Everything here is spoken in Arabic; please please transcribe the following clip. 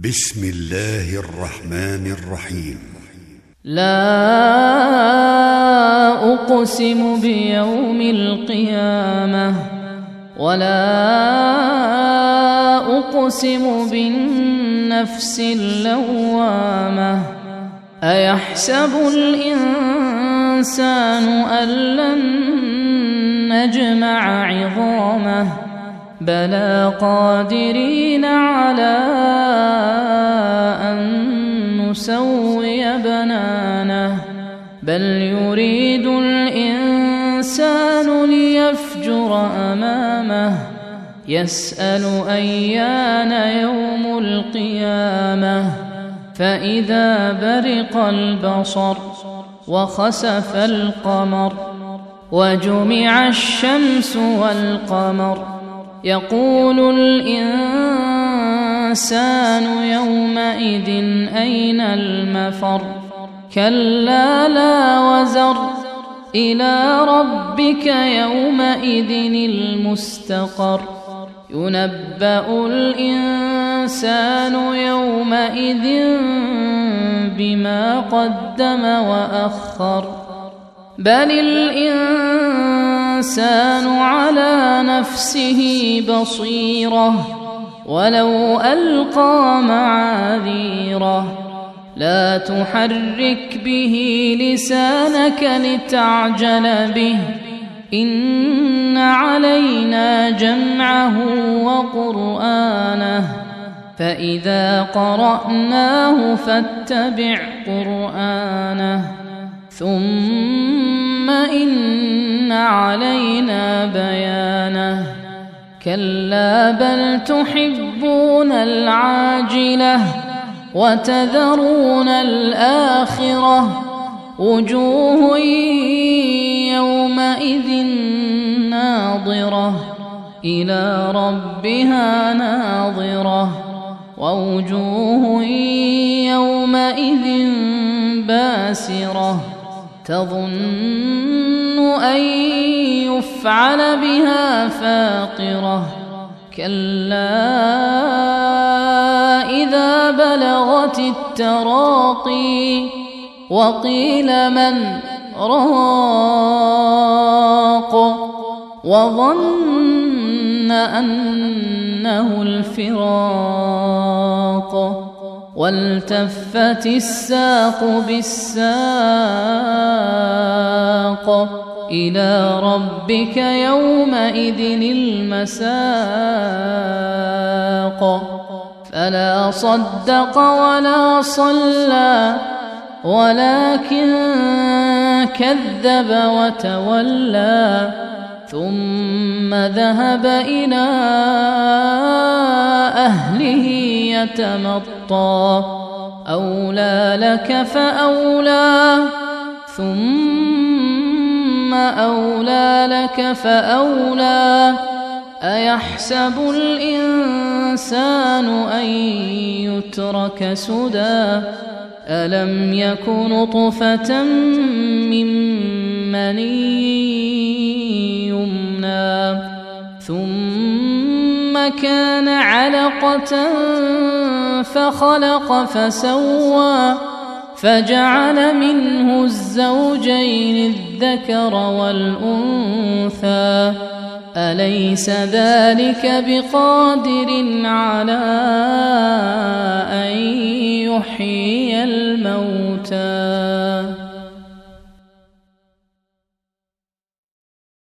بسم الله الرحمن الرحيم. لا أقسم بيوم القيامة ولا أقسم بالنفس اللوامة. أيحسب الإنسان أن لن نجمع عظامه بلى قادرين على أن نسوي بنانه بل يريد الإنسان ليفجر أمامه يسأل أيان يوم القيامة فإذا برق البصر وخسف القمر وجمع الشمس والقمر يقول الإنسان يومئذ أين المفر كلا لا وزر إلى ربك يومئذ المستقر ينبأ الإنسان يومئذ بما قدم وأخر بل الإنسان على نفسه بصيرة ولو ألقى معاذيره لا تحرك به لسانك لتعجل به إن علينا جمعه وقرآنه فإذا قرأناه فاتبع قرآنه ثم إن علينا بيانه كلا بل تحبون العاجلة وتذرون الآخرة وجوه يومئذ ناظرة إلى ربها ناظرة ووجوه يومئذ باسرة تظن أن يفعل بها فاقرة كلا إذا بلغت التراقي وقيل من راق وظن أنه الفراق والتفت الساق بالساق إلى ربك يومئذ المساق فلا صدق ولا صلى ولكن كذب وتولى ثم ذهب إلى أهله يتمطى أولى لك فأولى ثم أولى لك فأولى أيحسب الإنسان أن يترك سدى ألم يك نطفة من مني يمنى ثم كان علقة فخلق فسوى فجعل منه الزوجين الذكر والأنثى أليس ذلك بقادر على أن يحيي الموتى